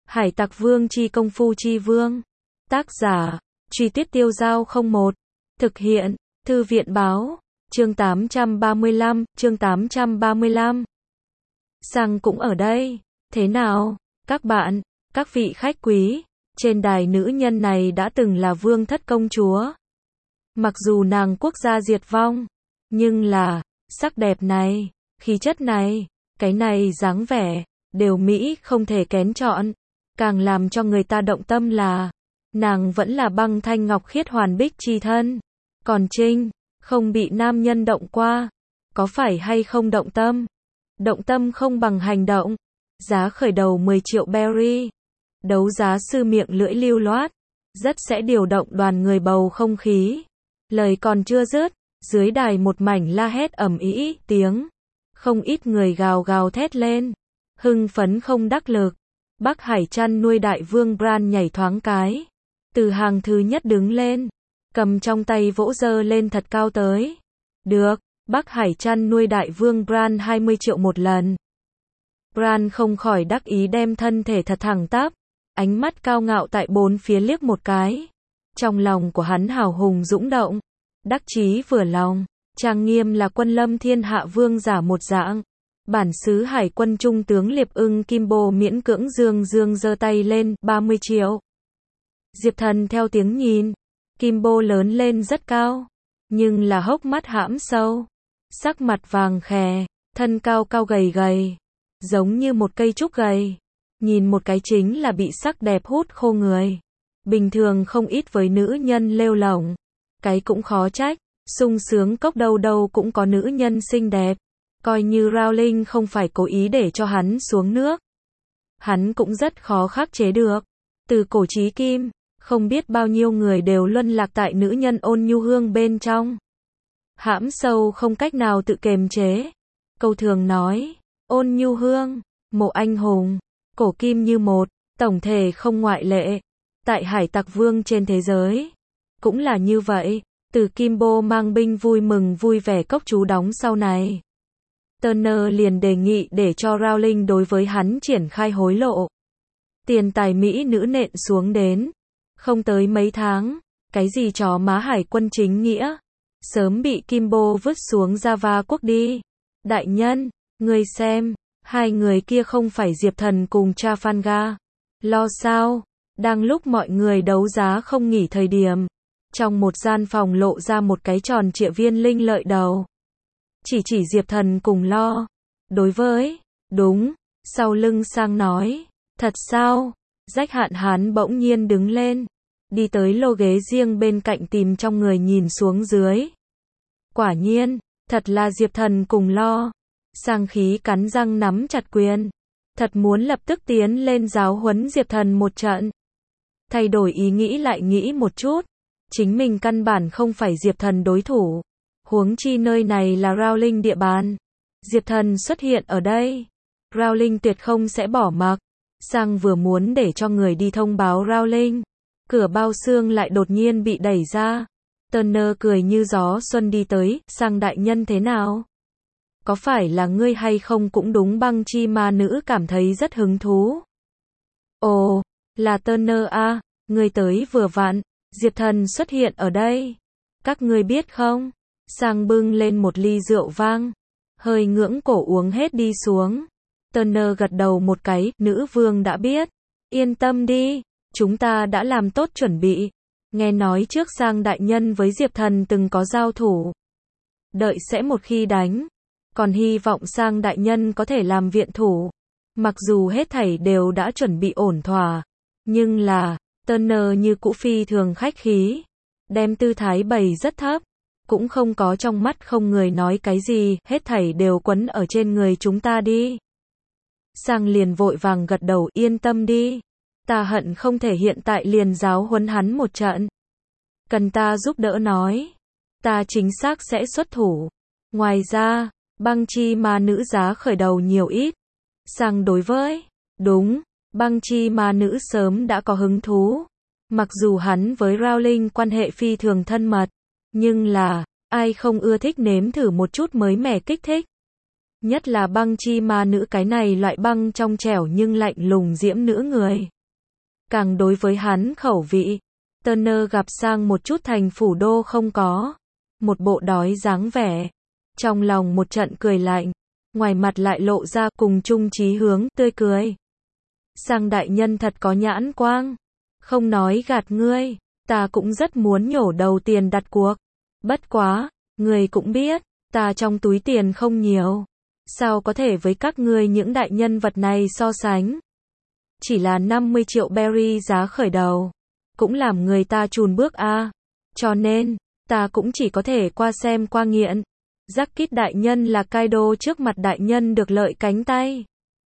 Hải Tặc Vương chi công phu chi vương. Tác giả, Truy Tuyết Tiêu Dao 01. Thực hiện, Thư viện Báo. Chương 835, chương 835. Sang cũng ở đây. Thế nào, các bạn, các vị khách quý, trên đài nữ nhân này đã từng là vương thất công chúa. Mặc dù nàng quốc gia diệt vong, nhưng là, sắc đẹp này, khí chất này, cái này dáng vẻ, đều Mỹ không thể kén chọn. Càng làm cho người ta động tâm là, nàng vẫn là băng thanh ngọc khiết hoàn bích chi thân. Còn Trinh, không bị nam nhân động qua, có phải hay không động tâm? Động tâm không bằng hành động. Giá khởi đầu 10 triệu berry. Đấu giá sư miệng lưỡi lưu loát, rất sẽ điều động đoàn người bầu không khí. Lời còn chưa dứt, dưới đài một mảnh la hét ầm ĩ tiếng. Không ít người gào gào thét lên, hưng phấn không đắc lực. Bắc Hải chăn nuôi đại vương Bran nhảy thoáng cái, từ hàng thứ nhất đứng lên, cầm trong tay vỗ dơ lên thật cao tới. Được, Bắc Hải chăn nuôi đại vương Bran 20 triệu một lần. Bran không khỏi đắc ý đem thân thể thật thẳng tắp, ánh mắt cao ngạo tại bốn phía liếc một cái. Trong lòng của hắn hào hùng dũng động, đắc chí vừa lòng, trang nghiêm là quân lâm thiên hạ vương giả một dạng. Bản xứ hải quân trung tướng Liệp Ưng Kimbo miễn cưỡng dương giơ tay lên, 30 triệu. Diệp Thần theo tiếng nhìn, Kimbo lớn lên rất cao, nhưng là hốc mắt hãm sâu, sắc mặt vàng khè, thân cao cao gầy gầy, giống như một cây trúc gầy, nhìn một cái chính là bị sắc đẹp hút khô người. Bình thường không ít với nữ nhân lêu lổng, cái cũng khó trách, sung sướng cốc đâu đâu cũng có nữ nhân xinh đẹp. Coi như Rowling không phải cố ý để cho hắn xuống nước, hắn cũng rất khó khắc chế được. Từ cổ chí kim, không biết bao nhiêu người đều luân lạc tại nữ nhân Ôn Nhu Hương bên trong. Hãm sâu không cách nào tự kiềm chế. Câu thường nói, Ôn Nhu Hương, mộ anh hùng, cổ kim như một, tổng thể không ngoại lệ. Tại Hải Tặc Vương trên thế giới, cũng là như vậy. Từ Kimbo mang binh vui mừng vui vẻ cốc chú đóng sau này, Turner liền đề nghị để cho Rowling đối với hắn triển khai hối lộ. Tiền tài mỹ nữ nện xuống đến. Không tới mấy tháng, cái gì chó má hải quân chính nghĩa, sớm bị Kimbo vứt xuống Java quốc đi. Đại nhân, ngươi xem, hai người kia không phải Diệp Thần cùng Trafalgar. Lo sao? Đang lúc mọi người đấu giá không nghỉ thời điểm, trong một gian phòng lộ ra một cái tròn trịa viên linh lợi đầu. Chỉ Diệp Thần cùng Lo. Đối với, đúng, sau lưng sang nói, thật sao? Rách Hạn Hán bỗng nhiên đứng lên, đi tới lô ghế riêng bên cạnh tìm trong người nhìn xuống dưới. Quả nhiên, thật là Diệp Thần cùng Lo. Sang khí cắn răng nắm chặt quyền, thật muốn lập tức tiến lên giáo huấn Diệp Thần một trận. Thay đổi ý nghĩ lại nghĩ một chút, chính mình căn bản không phải Diệp Thần đối thủ. Huống chi nơi này là Rowling địa bàn. Diệp Thần xuất hiện ở đây, Rowling tuyệt không sẽ bỏ mặc. Sang vừa muốn để cho người đi thông báo Rowling, cửa bao xương lại đột nhiên bị đẩy ra. Turner cười như gió xuân đi tới, Sang đại nhân thế nào? Có phải là ngươi hay không cũng đúng băng chi ma nữ cảm thấy rất hứng thú. Ồ, là Turner à, ngươi tới vừa vặn, Diệp Thần xuất hiện ở đây. Các ngươi biết không? Sang bưng lên một ly rượu vang, hơi ngưỡng cổ uống hết đi xuống. Turner gật đầu một cái, nữ vương đã biết. Yên tâm đi, chúng ta đã làm tốt chuẩn bị. Nghe nói trước Sang đại nhân với Diệp Thần từng có giao thủ. Đợi sẽ một khi đánh, còn hy vọng Sang đại nhân có thể làm viện thủ. Mặc dù hết thảy đều đã chuẩn bị ổn thỏa, nhưng là, Turner như cũ phi thường khách khí, đem tư thái bày rất thấp. Cũng không có trong mắt không người nói cái gì, hết thảy đều quấn ở trên người chúng ta đi. Sang liền vội vàng gật đầu, yên tâm đi. Ta hận không thể hiện tại liền giáo huấn hắn một trận. Cần ta giúp đỡ nói, ta chính xác sẽ xuất thủ. Ngoài ra, băng chi ma nữ giá khởi đầu nhiều ít. Sang đối với, đúng, băng chi ma nữ sớm đã có hứng thú. Mặc dù hắn với Rowling quan hệ phi thường thân mật, nhưng là, ai không ưa thích nếm thử một chút mới mẻ kích thích. Nhất là băng chi ma nữ cái này loại băng trong trẻo nhưng lạnh lùng diễm nữ người. càng đối với hắn khẩu vị. Turner gặp sang một chút thành phủ đô không có. Một bộ đói dáng vẻ. Trong lòng một trận cười lạnh. Ngoài mặt lại lộ ra cùng chung chí hướng, tươi cười. Sang đại nhân thật có nhãn quang. Không nói gạt ngươi. Ta cũng rất muốn nhổ đầu tiền đặt cuộc. Bất quá, ngươi cũng biết, ta trong túi tiền không nhiều. Sao có thể với các ngươi những đại nhân vật này so sánh? Chỉ là 50 triệu berry giá khởi đầu. Cũng làm người ta chùn bước a. Cho nên, ta cũng chỉ có thể qua xem qua nghiện. Jackit đại nhân là Kaido trước mặt đại nhân được lợi cánh tay.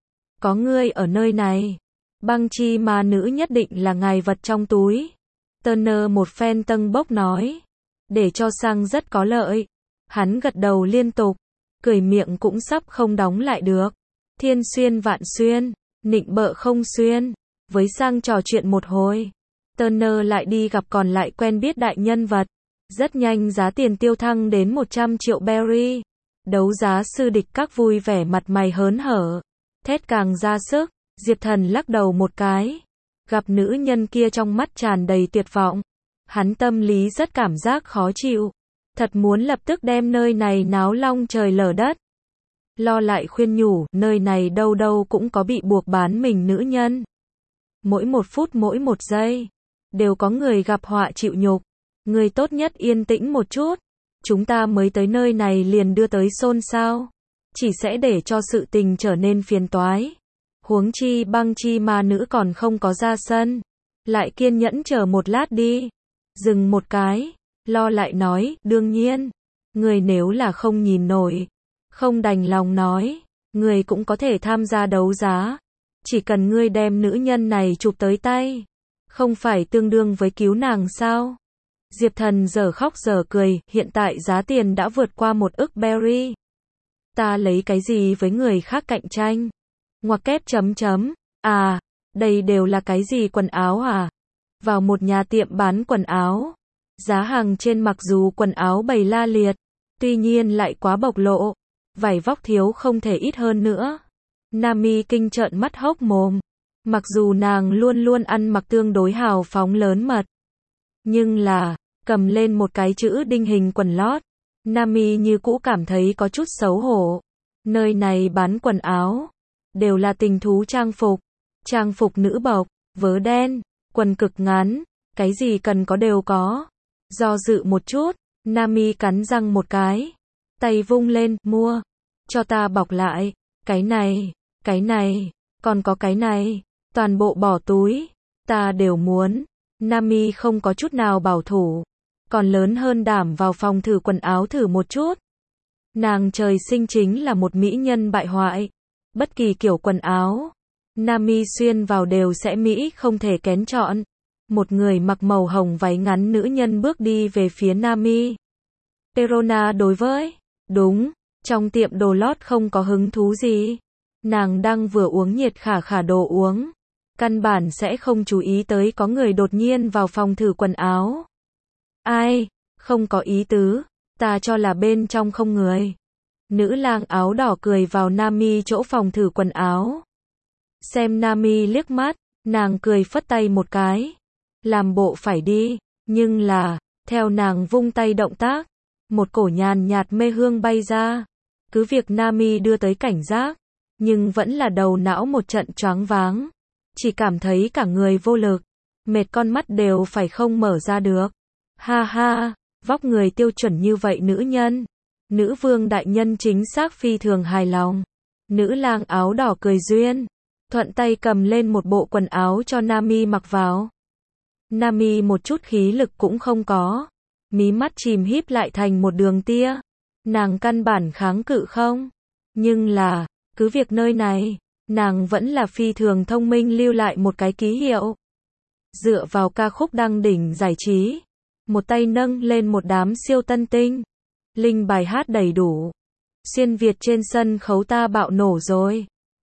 Có ngươi ở nơi này. Băng chi ma nữ nhất định là ngài vật trong túi. Turner một phen tâng bốc nói. Để cho sang rất có lợi. Hắn gật đầu liên tục. Cười miệng cũng sắp không đóng lại được. Thiên xuyên vạn xuyên. Nịnh bợ không xuyên. Với sang trò chuyện một hồi. Turner lại đi gặp còn lại quen biết đại nhân vật. Rất nhanh giá tiền tiêu thăng đến 100 triệu berry. Đấu giá sư địch các vui vẻ mặt mày hớn hở. Thét càng ra sức. Diệp Thần lắc đầu một cái. Gặp nữ nhân kia trong mắt tràn đầy tuyệt vọng. Hắn tâm lý rất cảm giác khó chịu. Thật muốn lập tức đem nơi này náo long trời lở đất. Lo lại khuyên nhủ, nơi này đâu đâu cũng có bị buộc bán mình nữ nhân. Mỗi một phút mỗi một giây. Đều có người gặp họa chịu nhục. Người tốt nhất yên tĩnh một chút. Chúng ta mới tới nơi này liền đưa tới xôn xao. Chỉ sẽ để cho sự tình trở nên phiền toái. Huống chi băng chi ma nữ còn không có ra sân. Lại kiên nhẫn chờ một lát đi. Dừng một cái. Lo lại nói, đương nhiên. Người nếu là không nhìn nổi. Không đành lòng nói. Người cũng có thể tham gia đấu giá. Chỉ cần ngươi đem nữ nhân này chụp tới tay. Không phải tương đương với cứu nàng sao? Diệp Thần giờ khóc giờ cười. Hiện tại giá tiền đã vượt qua 1 ức berry. Ta lấy cái gì với người khác cạnh tranh? Ngoặc kép chấm chấm. À, đây đều là cái gì quần áo à? Vào một nhà tiệm bán quần áo. Giá hàng trên mặc dù quần áo bày la liệt. Tuy nhiên lại quá bộc lộ. Vải vóc thiếu không thể ít hơn nữa. Nami kinh trợn mắt hốc mồm. Mặc dù nàng luôn luôn ăn mặc tương đối hào phóng lớn mật. Nhưng là, cầm lên một cái chữ đinh hình quần lót. Nami như cũ cảm thấy có chút xấu hổ. Nơi này bán quần áo. Đều là tình thú trang phục. Trang phục nữ bộc, vớ đen, quần cực ngắn. Cái gì cần có đều có. Do dự một chút, Nami cắn răng một cái. Tay vung lên, mua. Cho ta bọc lại. Cái này, còn có cái này. Toàn bộ bỏ túi. Ta đều muốn. Nami không có chút nào bảo thủ. Còn lớn hơn đảm vào phòng thử quần áo thử một chút. Nàng trời sinh chính là một mỹ nhân bại hoại. Bất kỳ kiểu quần áo. Nami xuyên vào đều sẽ mỹ không thể kén chọn. Một người mặc màu hồng váy ngắn nữ nhân bước đi về phía Nami. Perona đối với. Đúng, trong tiệm đồ lót không có hứng thú gì. Nàng đang vừa uống nhiệt khả khả đồ uống. Căn bản sẽ không chú ý tới có người đột nhiên vào phòng thử quần áo. Ai, không có ý tứ, ta cho là bên trong không người. Nữ lang áo đỏ cười vào Nami chỗ phòng thử quần áo. Xem Nami liếc mắt, nàng cười phất tay một cái. Làm bộ phải đi, nhưng là, theo nàng vung tay động tác, một cổ nhàn nhạt mê hương bay ra. Cứ việc Nami đưa tới cảnh giác, nhưng vẫn là đầu não một trận choáng váng. Chỉ cảm thấy cả người vô lực, mệt con mắt đều phải không mở ra được. Ha ha, vóc người tiêu chuẩn như vậy nữ nhân. Nữ vương đại nhân chính xác phi thường hài lòng. Nữ lang áo đỏ cười duyên. Thuận tay cầm lên một bộ quần áo cho Nami mặc vào. Nami một chút khí lực cũng không có. Mí mắt chìm híp lại thành một đường tia. Nàng căn bản kháng cự không. Nhưng là, cứ việc nơi này, nàng vẫn là phi thường thông minh lưu lại một cái ký hiệu. Dựa vào ca khúc đăng đỉnh giải trí. Một tay nâng lên một đám siêu tân tinh. Linh bài hát đầy đủ. Xuyên Việt trên sân khấu ta bạo nổ rồi.